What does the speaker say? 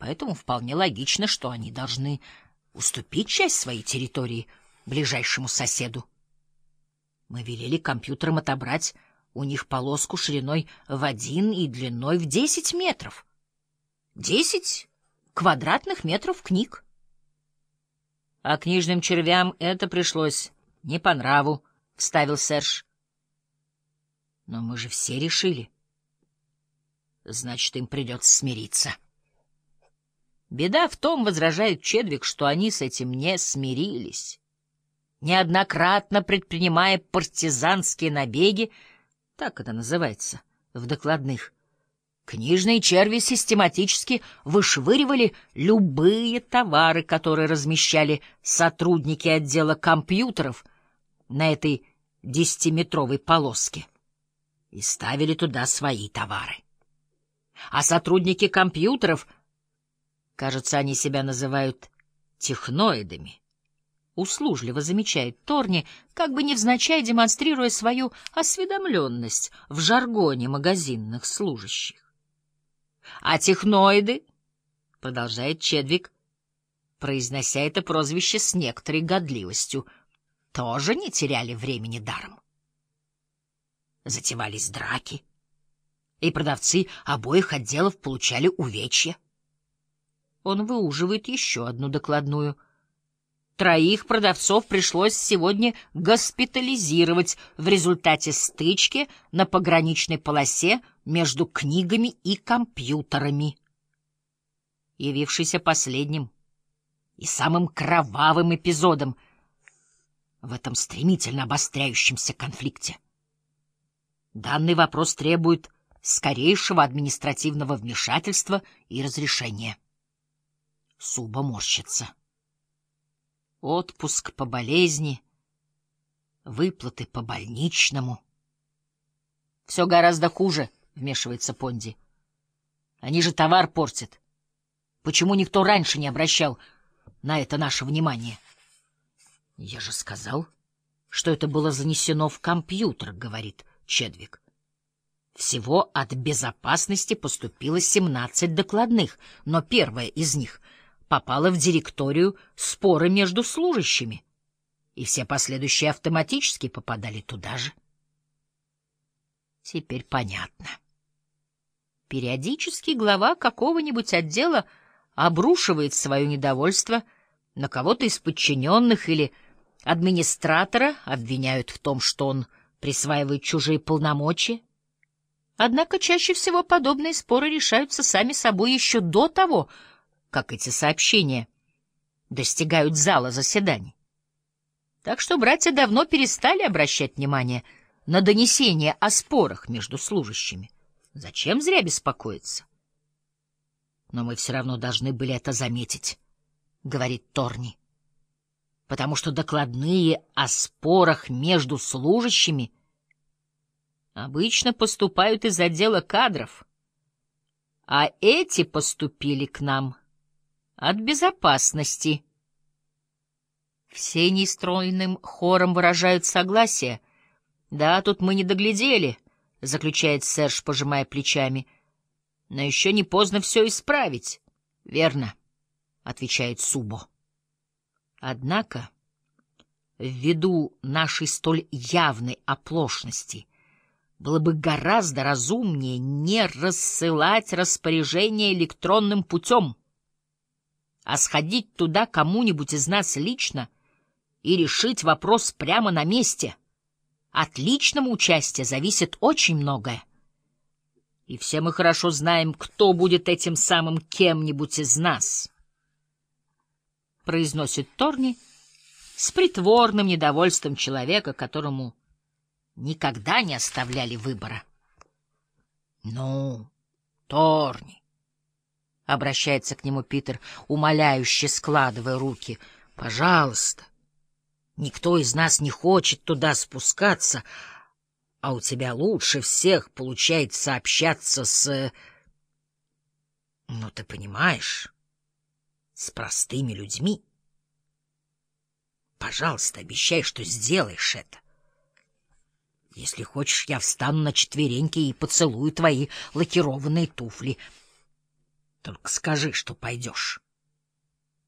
поэтому вполне логично, что они должны уступить часть своей территории ближайшему соседу. Мы велели компьютерам отобрать у них полоску шириной в 1 и длиной в 10 метров. 10 квадратных метров книг. А книжным червям это пришлось не по нраву, — вставил Серж. Но мы же все решили. Значит, им придется смириться. Беда в том, — возражает Чедвик, — что они с этим не смирились. Неоднократно предпринимая партизанские набеги, так это называется в докладных, книжные черви систематически вышвыривали любые товары, которые размещали сотрудники отдела компьютеров на этой 10-метровой полоске, и ставили туда свои товары. А сотрудники компьютеров, кажется, они себя называют техноидами, услужливо замечает Торни, как бы невзначай демонстрируя свою осведомленность в жаргоне магазинных служащих. А техноиды, продолжает Чедвик, произнося это прозвище с некоторой годливостью, тоже не теряли времени даром. Затевались драки, и продавцы обоих отделов получали увечья. Он выуживает еще одну докладную. 3 продавцов пришлось сегодня госпитализировать в результате стычки на пограничной полосе между книгами и компьютерами. Явившийся последним и самым кровавым эпизодом в этом стремительно обостряющемся конфликте. Данный вопрос требует скорейшего административного вмешательства и разрешения. Суба морщится. Отпуск по болезни, выплаты по больничному. — Все гораздо хуже, — вмешивается Понди. — Они же товар портят. Почему никто раньше не обращал на это наше внимание? — Я же сказал, что это было занесено в компьютер, — говорит Чедвик. Всего от безопасности поступило 17 докладных, но первая из них попала в директорию споры между служащими, и все последующие автоматически попадали туда же. Теперь понятно. Периодически глава какого-нибудь отдела обрушивает свое недовольство на кого-то из подчиненных или администратора, обвиняют в том, что он присваивает чужие полномочия. Однако чаще всего подобные споры решаются сами собой еще до того, как эти сообщения достигают зала заседаний. Так что братья давно перестали обращать внимание на донесения о спорах между служащими. Зачем зря беспокоиться? Но мы все равно должны были это заметить, — говорит Торни, потому что докладные о спорах между служащими обычно поступают из отдела кадров, а эти поступили к нам от безопасности. Все нестройным хором выражают согласие. Да, тут мы не доглядели, — заключает Серж, пожимая плечами. Но еще не поздно все исправить. — Верно, — отвечает Субо. Однако, ввиду нашей столь явной оплошности, было бы гораздо разумнее не рассылать распоряжение электронным путем, а сходить туда кому-нибудь из нас лично и решить вопрос прямо на месте. От личного участия зависит очень многое. И все мы хорошо знаем, кто будет этим самым кем-нибудь из нас, — произносит Торни с притворным недовольством человека, которому никогда не оставляли выбора. — Ну, Торни, — обращается к нему Питер, умоляюще складывая руки, — пожалуйста, никто из нас не хочет туда спускаться, а у тебя лучше всех получается общаться с... Ну, ты понимаешь, с простыми людьми. Пожалуйста, обещай, что сделаешь это. Если хочешь, я встану на четвереньки и поцелую твои лакированные туфли. Только скажи, что пойдешь.